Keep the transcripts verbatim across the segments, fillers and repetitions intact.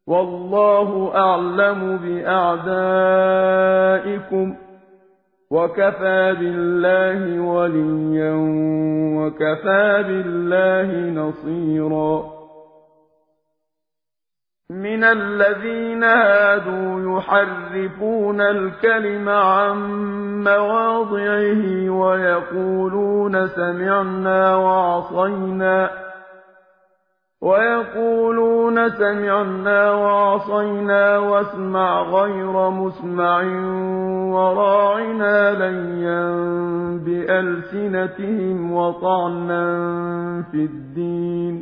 وَاللَّهُ أَعْلَمُ بِأَعْدَائِكُمْ ۚ وَكَفَىٰ بِاللَّهِ وَلِيًّا وَكَفَىٰ بِاللَّهِ نَصِيرًا. مِنَ الَّذِينَ هَادُوا يُحَرِّفُونَ الْكَلِمَ عَن مَّوَاضِعِهِ وَيَقُولُونَ سَمِعْنَا وَعَصَيْنَا وَيَقُولُونَ سَمِعْنَا وَعَصَيْنَا وَاسْمَعْ غَيْرَ مُسْمَعٍ وَرَاعِنَا لَيًّا بِأَلْسِنَتِهِمْ وَطَعْنًا فِي الدِّينِ ۚ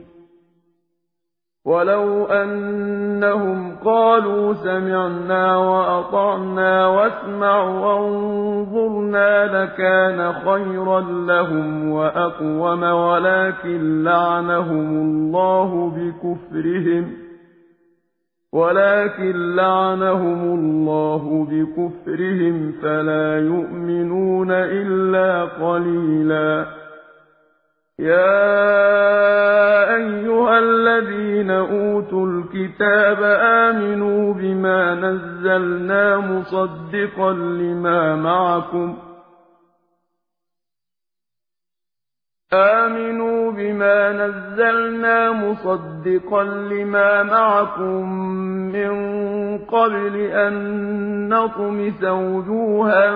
وَلَوْ أَنَّهُمْ قَالُوا سَمِعْنَا وَأَطَعْنَا وَاسْمَعْ وَانظُرْنَا لَكَانَ خَيْرًا لَّهُمْ وَأَقْوَمَ وَلَٰكِن لَّعَنَهُمُ اللَّهُ بِكُفْرِهِمْ وَلَٰكِن لَّعَنَهُمُ اللَّهُ بِكُفْرِهِمْ فَلَا يُؤْمِنُونَ إِلَّا قَلِيلًا. يَا أَيُّهَا الَّذِينَ أُوتُوا الْكِتَابَ آمِنُوا بِمَا نَزَّلْنَا مُصَدِّقًا لِّمَا مَعَكُمْ آمنوا بما نزلنا مصدقا لما معكم من قبل أن نطمس وجوها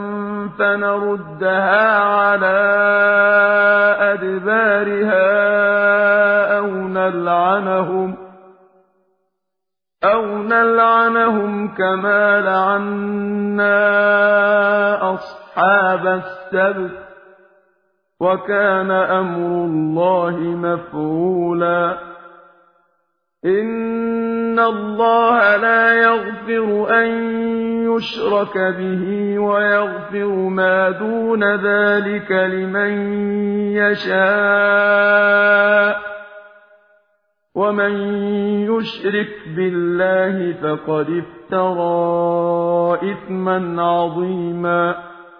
فنردها على أدبارها أو نلعنهم أو نلعنهم كما لعنا أصحاب السبت وَكَانَ أَمْرُ اللَّهِ مَفْعُولًا. إِنَّ اللَّهَ لَا يَغْفِرُ أَن يُشْرَكَ بِهِ وَيَغْفِرُ مَا دُونَ ذَلِكَ لِمَن يَشَاءُ ۚ وَمَن يُشْرِكْ بِاللَّهِ فَقَدِ افْتَرَىٰ إِثْمًا عَظِيمًا.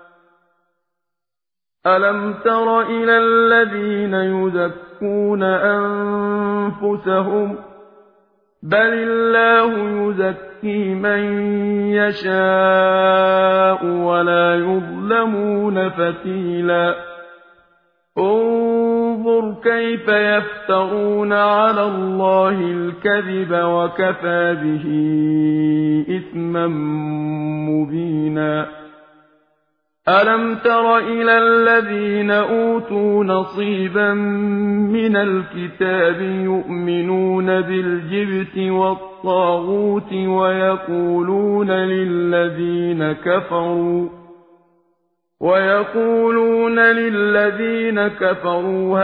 أَلَمْ تَرَ إِلَى الَّذِينَ يُزَكُّونَ أَنفُسَهُم ۚ بَلِ اللَّهُ يُزَكِّي مَن يَشَاءُ وَلَا يُظْلَمُونَ فَتِيلًا. انظُرْ كَيْفَ يَفْتَرُونَ عَلَى اللَّهِ الْكَذِبَ وَكَفَىٰ بِهِ إِثْمًا مُّبِينًا. أَلَمْ تَرَ إِلَى الَّذِينَ أُوتُوا نَصِيبًا مِّنَ الْكِتَابِ يُؤْمِنُونَ بِالْجِبْتِ وَالطَّاغُوتِ وَيَقُولُونَ لِلَّذِينَ كَفَرُوا وَيَقُولُونَ لِلَّذِينَ كَفَرُوا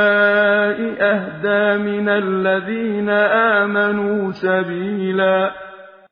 هَٰؤُلَاءِ أَهْدَىٰ مِنَ الَّذِينَ آمَنُوا سَبِيلًا.